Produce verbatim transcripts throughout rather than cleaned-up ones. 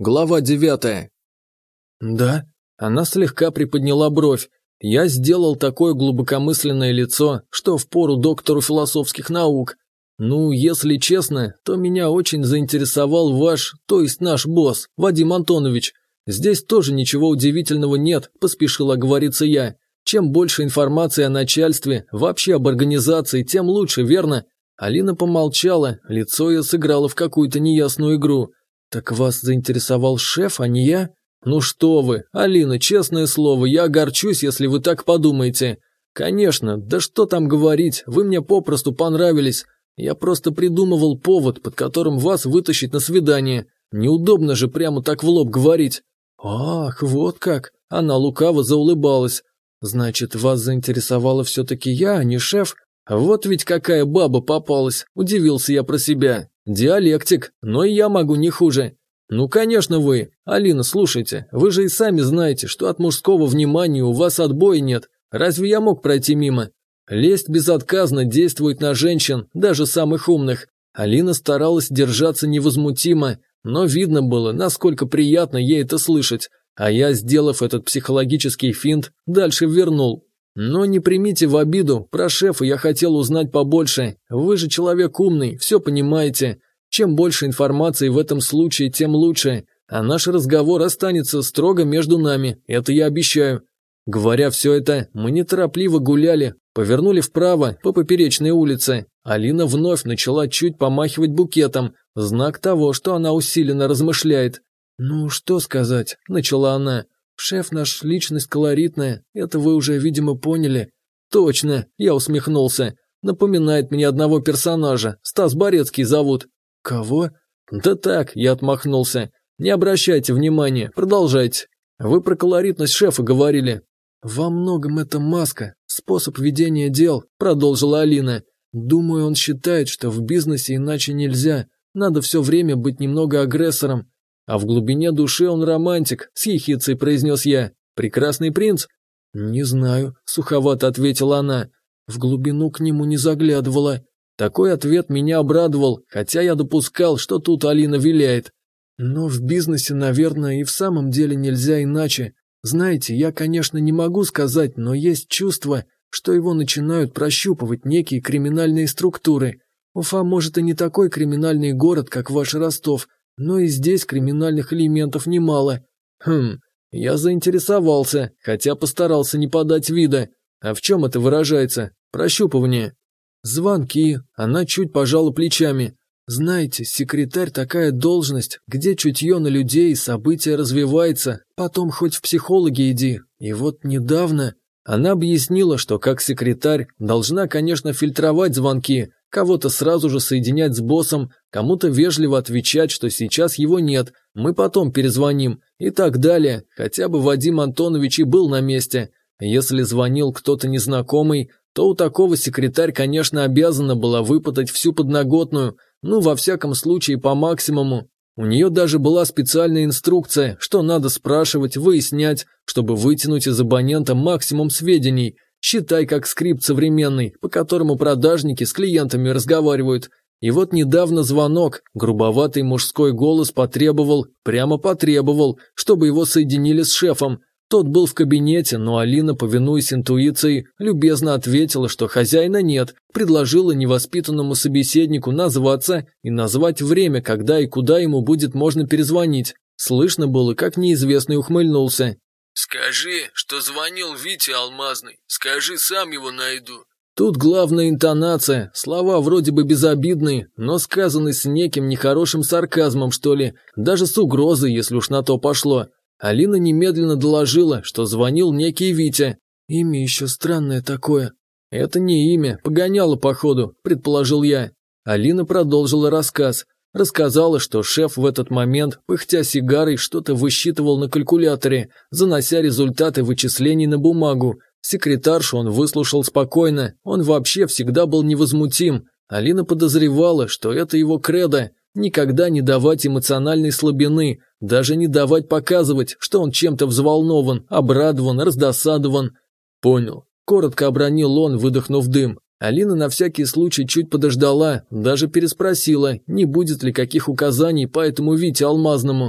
Глава девятая. «Да?» Она слегка приподняла бровь. Я сделал такое глубокомысленное лицо, что впору доктору философских наук. Ну, если честно, то меня очень заинтересовал ваш, то есть наш босс, Вадим Антонович. Здесь тоже ничего удивительного нет, поспешил оговориться я. Чем больше информации о начальстве, вообще об организации, тем лучше, верно? Алина помолчала, лицо ее сыграло в какую-то неясную игру. «Так вас заинтересовал шеф, а не я?» «Ну что вы, Алина, честное слово, я огорчусь, если вы так подумаете. Конечно, да что там говорить, вы мне попросту понравились. Я просто придумывал повод, под которым вас вытащить на свидание. Неудобно же прямо так в лоб говорить». «Ах, вот как!» Она лукаво заулыбалась. «Значит, вас заинтересовала все-таки я, а не шеф?» «Вот ведь какая баба попалась», – удивился я про себя. «Диалектик, но и я могу не хуже». «Ну, конечно, вы. Алина, слушайте, вы же и сами знаете, что от мужского внимания у вас отбоя нет. Разве я мог пройти мимо? Лесть безотказно действует на женщин, даже самых умных». Алина старалась держаться невозмутимо, но видно было, насколько приятно ей это слышать. А я, сделав этот психологический финт, дальше вернул. «Но не примите в обиду, про шефа я хотел узнать побольше. Вы же человек умный, все понимаете. Чем больше информации в этом случае, тем лучше. А наш разговор останется строго между нами, это я обещаю». Говоря все это, мы неторопливо гуляли, повернули вправо по поперечной улице. Алина вновь начала чуть помахивать букетом, знак того, что она усиленно размышляет. «Ну, что сказать», – начала она. «Шеф наш личность колоритная, это вы уже, видимо, поняли». «Точно», – я усмехнулся. «Напоминает мне одного персонажа, Стас Борецкий зовут». «Кого?» «Да так», – я отмахнулся. «Не обращайте внимания, продолжайте. Вы про колоритность шефа говорили». «Во многом это маска, способ ведения дел», – продолжила Алина. «Думаю, он считает, что в бизнесе иначе нельзя, надо все время быть немного агрессором». «А в глубине души он романтик», – с ехицей произнес я. «Прекрасный принц?» «Не знаю», – суховато ответила она. «В глубину к нему не заглядывала». Такой ответ меня обрадовал, хотя я допускал, что тут Алина виляет. «Но в бизнесе, наверное, и в самом деле нельзя иначе. Знаете, я, конечно, не могу сказать, но есть чувство, что его начинают прощупывать некие криминальные структуры. Уфа, может, и не такой криминальный город, как ваш Ростов, но и здесь криминальных элементов немало». «Хм, я заинтересовался, хотя постарался не подать вида. А в чем это выражается? Прощупывание?» «Звонки», она чуть пожала плечами. «Знаете, секретарь такая должность, где чутье на людей и события развивается, потом хоть в психологи иди. И вот недавно...» Она объяснила, что как секретарь должна, конечно, фильтровать звонки, кого-то сразу же соединять с боссом, кому-то вежливо отвечать, что сейчас его нет, мы потом перезвоним и так далее, хотя бы Вадим Антонович и был на месте. Если звонил кто-то незнакомый, то у такого секретарь, конечно, обязана была выпытать всю подноготную, ну, во всяком случае, по максимуму. У нее даже была специальная инструкция, что надо спрашивать, выяснять, чтобы вытянуть из абонента максимум сведений. Считай, как скрипт современный, по которому продажники с клиентами разговаривают. И вот недавно звонок, грубоватый мужской голос потребовал, прямо потребовал, чтобы его соединили с шефом. Тот был в кабинете, но Алина, повинуясь интуиции, любезно ответила, что хозяина нет, предложила невоспитанному собеседнику назваться и назвать время, когда и куда ему будет можно перезвонить. Слышно было, как неизвестный ухмыльнулся. «Скажи, что звонил Витя Алмазный, скажи, сам его найду». Тут главная интонация, слова вроде бы безобидные, но сказаны с неким нехорошим сарказмом, что ли, даже с угрозой, если уж на то пошло. Алина немедленно доложила, что звонил некий Витя. «Имя еще странное такое». «Это не имя, погоняло походу», – предположил я. Алина продолжила рассказ. Рассказала, что шеф в этот момент, пыхтя сигарой, что-то высчитывал на калькуляторе, занося результаты вычислений на бумагу. Секретаршу он выслушал спокойно, он вообще всегда был невозмутим. Алина подозревала, что это его кредо. Никогда не давать эмоциональной слабины, даже не давать показывать, что он чем-то взволнован, обрадован, раздосадован. «Понял», – коротко обронил он, выдохнув дым. Алина на всякий случай чуть подождала, даже переспросила, не будет ли каких указаний по этому Вите Алмазному.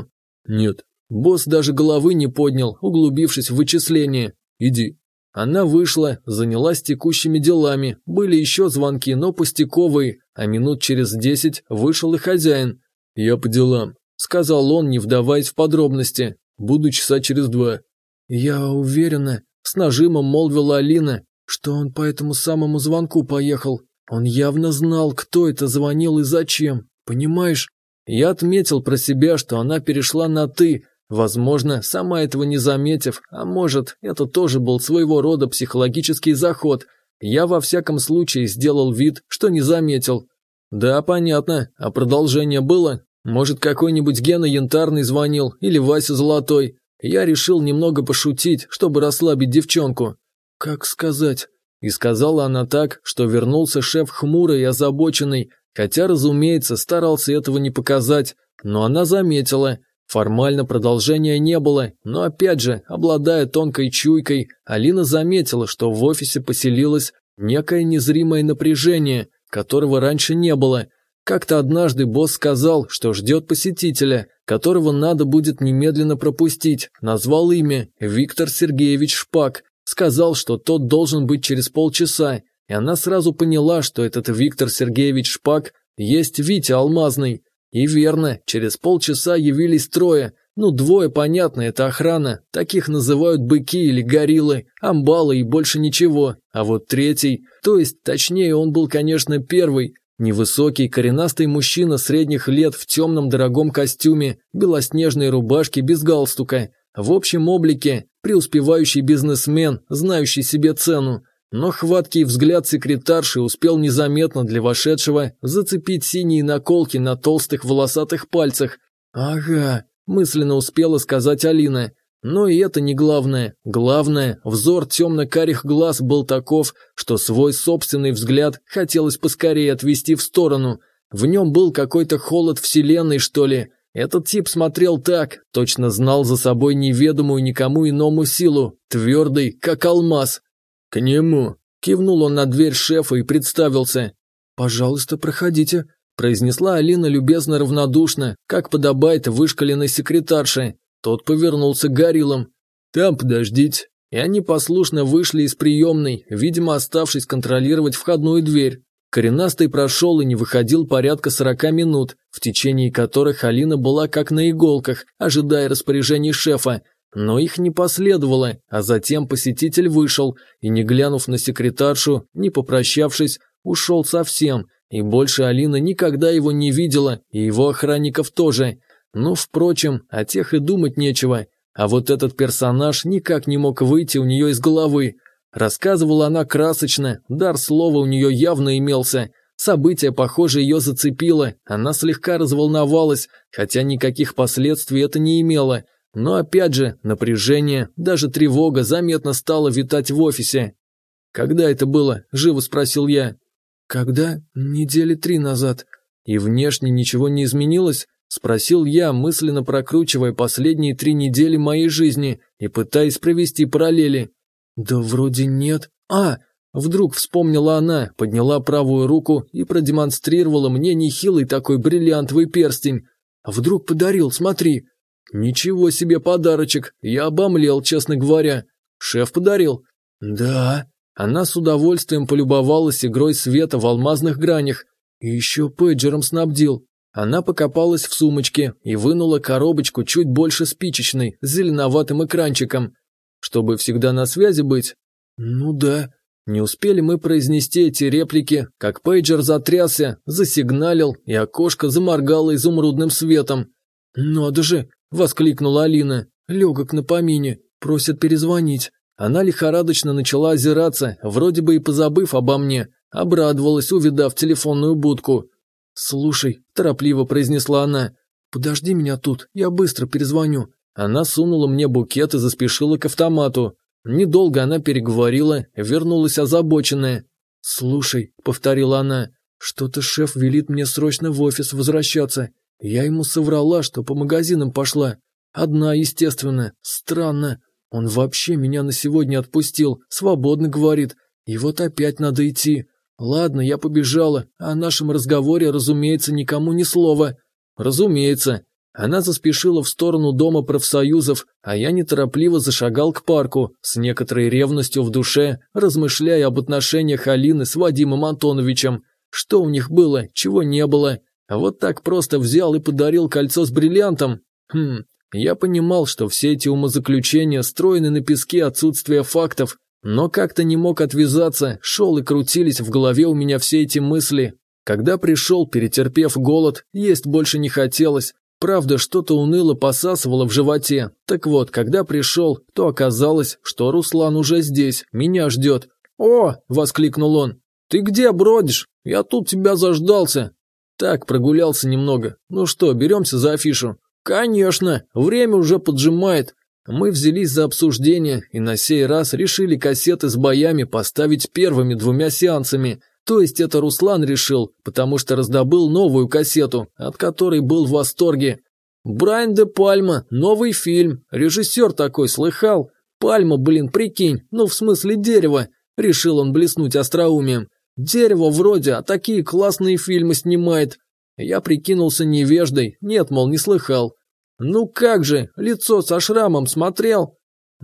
Нет. Босс даже головы не поднял, углубившись в вычисление. Иди. Она вышла, занялась текущими делами, были еще звонки, но пустяковые, а минут через десять вышел и хозяин. «Я по делам», – сказал он, не вдаваясь в подробности. «Буду часа через два». «Я уверена», – с нажимом молвила Алина, что он по этому самому звонку поехал. Он явно знал, кто это звонил и зачем, понимаешь? Я отметил про себя, что она перешла на «ты», возможно, сама этого не заметив, а может, это тоже был своего рода психологический заход. Я во всяком случае сделал вид, что не заметил. Да, понятно, а продолжение было? Может, какой-нибудь Гена Янтарный звонил или Вася Золотой? Я решил немного пошутить, чтобы расслабить девчонку. Как сказать? И сказала она так, что вернулся шеф хмурый и озабоченный, хотя, разумеется, старался этого не показать, но она заметила. Формально продолжения не было, но опять же, обладая тонкой чуйкой, Алина заметила, что в офисе поселилось некое незримое напряжение, которого раньше не было. Как-то однажды босс сказал, что ждет посетителя, которого надо будет немедленно пропустить, назвал имя Виктор Сергеевич Шпак, сказал, что тот должен быть через полчаса, и она сразу поняла, что этот Виктор Сергеевич Шпак есть Витя Алмазный. И верно, через полчаса явились трое, ну двое, понятно, это охрана, таких называют быки или гориллы, амбалы и больше ничего, а вот третий, то есть точнее он был, конечно, первый, невысокий коренастый мужчина средних лет в темном дорогом костюме, белоснежной рубашке без галстука, в общем облике преуспевающий бизнесмен, знающий себе цену. Но хваткий взгляд секретарши успел незаметно для вошедшего зацепить синие наколки на толстых волосатых пальцах. «Ага», – мысленно успела сказать Алина. Но и это не главное. Главное, взор темно-карих глаз был таков, что свой собственный взгляд хотелось поскорее отвести в сторону. В нем был какой-то холод вселенной, что ли. Этот тип смотрел так, точно знал за собой неведомую никому иному силу, твердый, как алмаз. «К нему!» – кивнул он на дверь шефа и представился. «Пожалуйста, проходите», – произнесла Алина любезно равнодушно, как подобает вышкаленной секретарше. Тот повернулся к гориллам. «Там подождите». И они послушно вышли из приемной, видимо, оставшись контролировать входную дверь. Коренастый прошел и не выходил порядка сорока минут, в течение которых Алина была как на иголках, ожидая распоряжений шефа. Но их не последовало, а затем посетитель вышел и, не глянув на секретаршу, не попрощавшись, ушел совсем, и больше Алина никогда его не видела, и его охранников тоже. Ну, впрочем, о тех и думать нечего, а вот этот персонаж никак не мог выйти у нее из головы. Рассказывала она красочно, дар слова у нее явно имелся. Событие, похоже, ее зацепило, она слегка разволновалась, хотя никаких последствий это не имело. Но опять же, напряжение, даже тревога заметно стала витать в офисе. «Когда это было?» – живо спросил я. «Когда? Недели три назад. И внешне ничего не изменилось?» – спросил я, мысленно прокручивая последние три недели моей жизни и пытаясь провести параллели. «Да вроде нет. А!» – вдруг вспомнила она, подняла правую руку и продемонстрировала мне нехилый такой бриллиантовый перстень. «Вдруг подарил, смотри!» «Ничего себе подарочек, я обомлел, честно говоря. Шеф подарил?» «Да». Она с удовольствием полюбовалась игрой света в алмазных гранях. И еще пейджером снабдил. Она покопалась в сумочке и вынула коробочку чуть больше спичечной, с зеленоватым экранчиком. «Чтобы всегда на связи быть?» «Ну да». Не успели мы произнести эти реплики, как пейджер затрясся, засигналил, и окошко заморгало изумрудным светом. «Надо же!» – воскликнула Алина. «Легок на помине, просят перезвонить». Она лихорадочно начала озираться, вроде бы и позабыв обо мне, обрадовалась, увидав телефонную будку. «Слушай», – торопливо произнесла она, – «подожди меня тут, я быстро перезвоню». Она сунула мне букет и заспешила к автомату. Недолго она переговорила, вернулась озабоченная. «Слушай», – повторила она, – «что-то шеф велит мне срочно в офис возвращаться». Я ему соврала, что по магазинам пошла. Одна, естественно. Странно. Он вообще меня на сегодня отпустил, свободно говорит. И вот опять надо идти. Ладно, я побежала, а о нашем разговоре, разумеется, никому ни слова. Разумеется. Она заспешила в сторону дома профсоюзов, а я неторопливо зашагал к парку, с некоторой ревностью в душе, размышляя об отношениях Алины с Вадимом Антоновичем. Что у них было, чего не было. А вот так просто взял и подарил кольцо с бриллиантом. Хм, я понимал, что все эти умозаключения строены на песке отсутствия фактов, но как-то не мог отвязаться, шел и крутились в голове у меня все эти мысли. Когда пришел, перетерпев голод, есть больше не хотелось. Правда, что-то уныло посасывало в животе. Так вот, когда пришел, то оказалось, что Руслан уже здесь, меня ждет. «О!» – воскликнул он. «Ты где бродишь? Я тут тебя заждался». «Так, прогулялся немного. Ну что, беремся за афишу?» «Конечно, время уже поджимает». Мы взялись за обсуждение и на сей раз решили кассеты с боями поставить первыми двумя сеансами. То есть это Руслан решил, потому что раздобыл новую кассету, от которой был в восторге. «Брайан де Пальма, новый фильм, режиссер такой, слыхал? Пальма, блин, прикинь, ну в смысле дерево», решил он блеснуть остроумием. «Дерево вроде, а такие классные фильмы снимает». Я прикинулся невеждой, нет, мол, не слыхал. «Ну как же, лицо со шрамом смотрел?»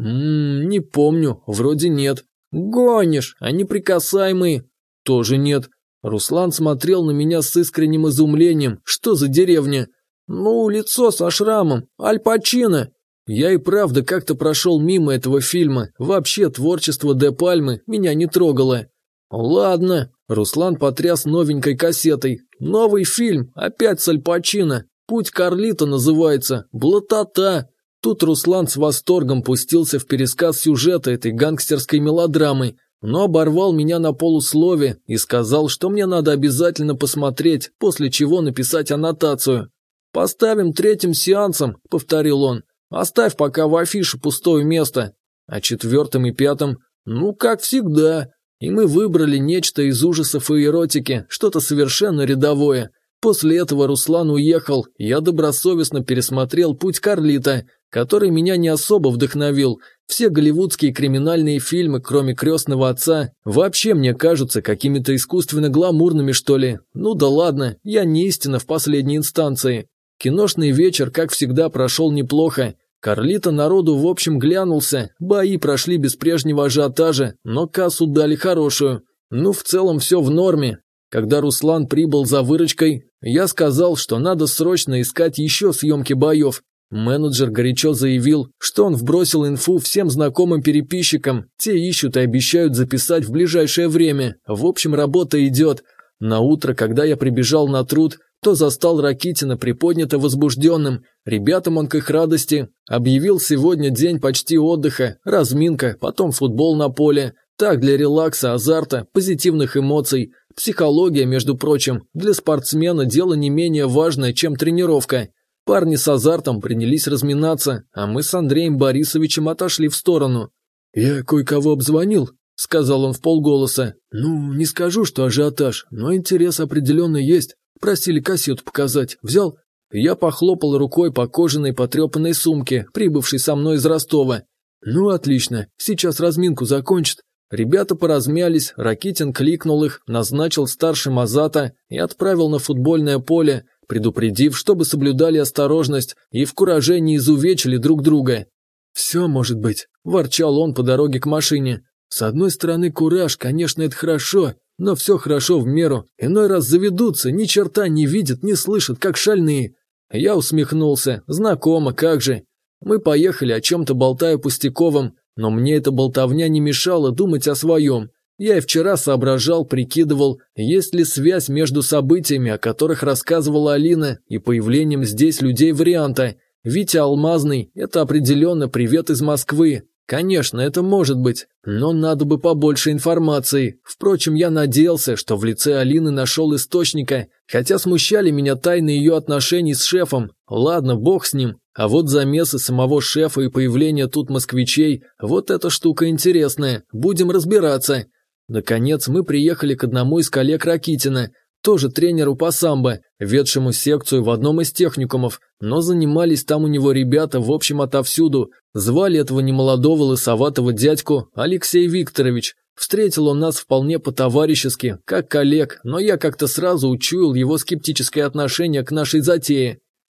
«Ммм, не помню, вроде нет». «Гонишь, а неприкасаемые?» «Тоже нет». Руслан смотрел на меня с искренним изумлением. «Что за деревня?» «Ну, лицо со шрамом, Аль Пачино». Я и правда как-то прошел мимо этого фильма. Вообще творчество Де Пальмы меня не трогало. «Ладно», Руслан потряс новенькой кассетой. «Новый фильм, опять с Аль Пачино. «Путь Карлито» называется. Блатота». Тут Руслан с восторгом пустился в пересказ сюжета этой гангстерской мелодрамы, но оборвал меня на полуслове и сказал, что мне надо обязательно посмотреть, после чего написать аннотацию. «Поставим третьим сеансом», — повторил он. «Оставь пока в афише пустое место». А четвертым и пятым, ну, как всегда. И мы выбрали нечто из ужасов и эротики, что-то совершенно рядовое. После этого Руслан уехал, я добросовестно пересмотрел «Путь Карлито», который меня не особо вдохновил. Все голливудские криминальные фильмы, кроме «Крестного отца», вообще мне кажутся какими-то искусственно гламурными, что ли. Ну да ладно, я не истина в последней инстанции. Киношный вечер, как всегда, прошел неплохо. Карлито народу в общем глянулся, бои прошли без прежнего ажиотажа, но кассу дали хорошую. Ну, в целом все в норме. Когда Руслан прибыл за выручкой, я сказал, что надо срочно искать еще съемки боев. Менеджер горячо заявил, что он вбросил инфу всем знакомым переписчикам, те ищут и обещают записать в ближайшее время. В общем, работа идет. На утро, когда я прибежал на труд, то застал Ракитина приподнято возбужденным. Ребятам он к их радости объявил сегодня день почти отдыха, разминка, потом футбол на поле. Так, для релакса, азарта, позитивных эмоций. Психология, между прочим, для спортсмена дело не менее важное, чем тренировка. Парни с азартом принялись разминаться, а мы с Андреем Борисовичем отошли в сторону. «Я кое-кого обзвонил», — сказал он вполголоса. «Ну, не скажу, что ажиотаж, но интерес определенно есть. Просили кассету показать. Взял?» Я похлопал рукой по кожаной потрепанной сумке, прибывшей со мной из Ростова. «Ну, отлично. Сейчас разминку закончат». Ребята поразмялись, Ракитин кликнул их, назначил старшим Азата и отправил на футбольное поле, предупредив, чтобы соблюдали осторожность и в кураже не изувечили друг друга. «Все может быть», – ворчал он по дороге к машине. «С одной стороны, кураж, конечно, это хорошо, но все хорошо в меру. Иной раз заведутся, ни черта не видят, не слышат, как шальные». Я усмехнулся. Знакомо, как же. Мы поехали, о чем-то болтая пустяковом, но мне эта болтовня не мешала думать о своем. Я и вчера соображал, прикидывал, есть ли связь между событиями, о которых рассказывала Алина, и появлением здесь людей-варианта. Витя Алмазный – это определенно привет из Москвы. Конечно, это может быть, но надо бы побольше информации. Впрочем, я надеялся, что в лице Алины нашел источника, хотя смущали меня тайны ее отношений с шефом. Ладно, бог с ним. А вот замесы самого шефа и появление тут москвичей – вот эта штука интересная. Будем разбираться. Наконец мы приехали к одному из коллег Ракитина, тоже тренеру по самбо, ведшему секцию в одном из техникумов, но занимались там у него ребята в общем отовсюду. Звали этого немолодого лысоватого дядьку Алексей Викторович. Встретил он нас вполне по-товарищески, как коллег, но я как-то сразу учуял его скептическое отношение к нашей затее.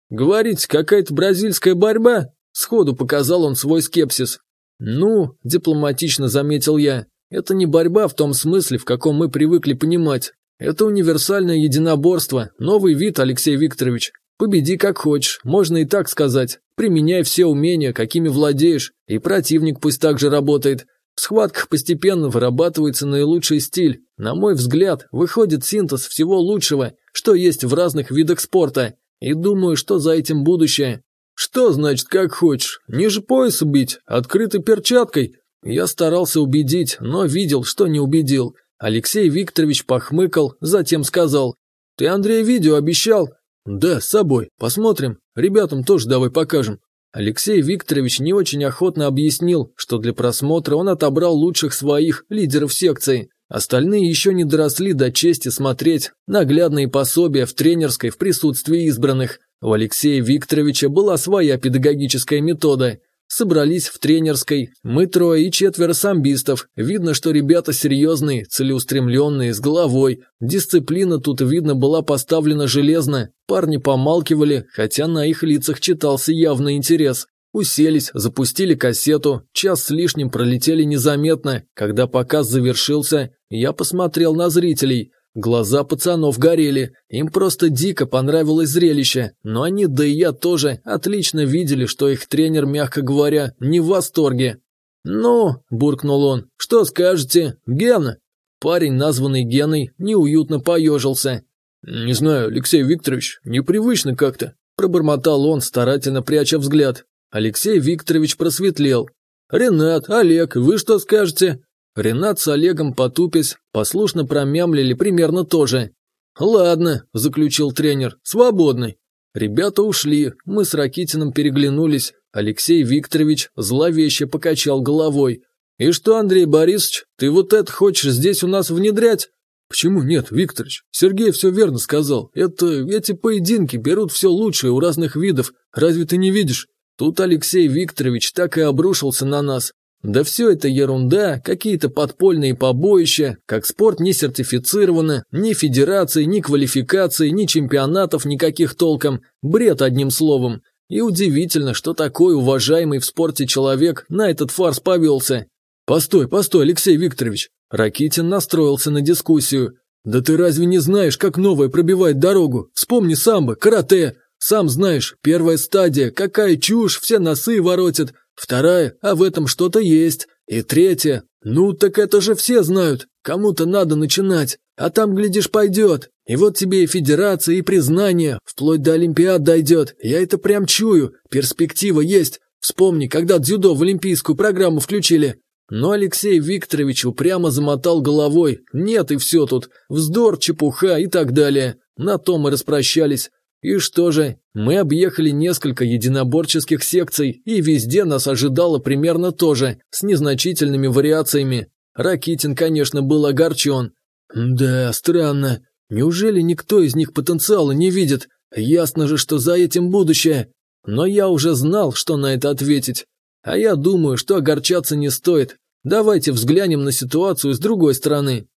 Говорите, какая-то бразильская борьба? Сходу показал он свой скепсис. Ну, дипломатично заметил я, это не борьба в том смысле, в каком мы привыкли понимать. Это универсальное единоборство, новый вид, Алексей Викторович. Победи как хочешь, можно и так сказать. Применяй все умения, какими владеешь, и противник пусть так же работает. В схватках постепенно вырабатывается наилучший стиль. На мой взгляд, выходит синтез всего лучшего, что есть в разных видах спорта. И думаю, что за этим будущее. Что значит как хочешь? Ниже пояса бить, открытой перчаткой? Я старался убедить, но видел, что не убедил. Алексей Викторович похмыкал, затем сказал: «Ты, Андрей, видео обещал?» «Да, с собой. Посмотрим. Ребятам тоже давай покажем». Алексей Викторович не очень охотно объяснил, что для просмотра он отобрал лучших своих лидеров секции. Остальные еще не доросли до чести смотреть наглядные пособия в тренерской в присутствии избранных. У Алексея Викторовича была своя педагогическая метода. Собрались в тренерской, мы трое и четверо самбистов. Видно, что ребята серьезные, целеустремленные, с головой. Дисциплина тут, видно, была поставлена железно. Парни помалкивали, хотя на их лицах читался явный интерес. Уселись, запустили кассету, час с лишним пролетели незаметно. Когда показ завершился, я посмотрел на зрителей. Глаза пацанов горели, им просто дико понравилось зрелище, но они, да и я тоже, отлично видели, что их тренер, мягко говоря, не в восторге. «Ну», – буркнул он, – «что скажете, Гена?» Парень, названный Геной, неуютно поежился. «Не знаю, Алексей Викторович, непривычно как-то», – пробормотал он, старательно пряча взгляд. Алексей Викторович просветлел. «Ренат, Олег, вы что скажете?» Ренат с Олегом, потупясь, послушно промямлили примерно то же. «Ладно», – заключил тренер, – «свободный». Ребята ушли, мы с Ракитиным переглянулись. Алексей Викторович зловеще покачал головой. «И что, Андрей Борисович, ты вот это хочешь здесь у нас внедрять?» «Почему нет, Викторович? Сергей все верно сказал. Это, эти поединки берут все лучшее у разных видов. Разве ты не видишь?» Тут Алексей Викторович так и обрушился на нас. Да все это ерунда, какие-то подпольные побоища, как спорт не сертифицировано, ни федерации, ни квалификации, ни чемпионатов никаких толком, бред одним словом. И удивительно, что такой уважаемый в спорте человек на этот фарс повелся. «Постой, постой, Алексей Викторович!» Ракитин настроился на дискуссию. «Да ты разве не знаешь, как новое пробивает дорогу? Вспомни самбо, карате! Сам знаешь, первая стадия, какая чушь, все носы воротят. Вторая, а в этом что-то есть. И третья, ну так это же все знают, кому-то надо начинать, а там, глядишь, пойдет. И вот тебе и федерация, и признание, вплоть до олимпиад дойдет, я это прям чую, перспектива есть. Вспомни, когда дзюдо в олимпийскую программу включили». Но Алексей Викторович упрямо замотал головой, нет и все тут, вздор, чепуха и так далее. На том мы распрощались. И что же, мы объехали несколько единоборческих секций, и везде нас ожидало примерно то же, с незначительными вариациями. Ракитин, конечно, был огорчен. «Да, странно. Неужели никто из них потенциала не видит? Ясно же, что за этим будущее». Но я уже знал, что на это ответить. А я думаю, что огорчаться не стоит. Давайте взглянем на ситуацию с другой стороны.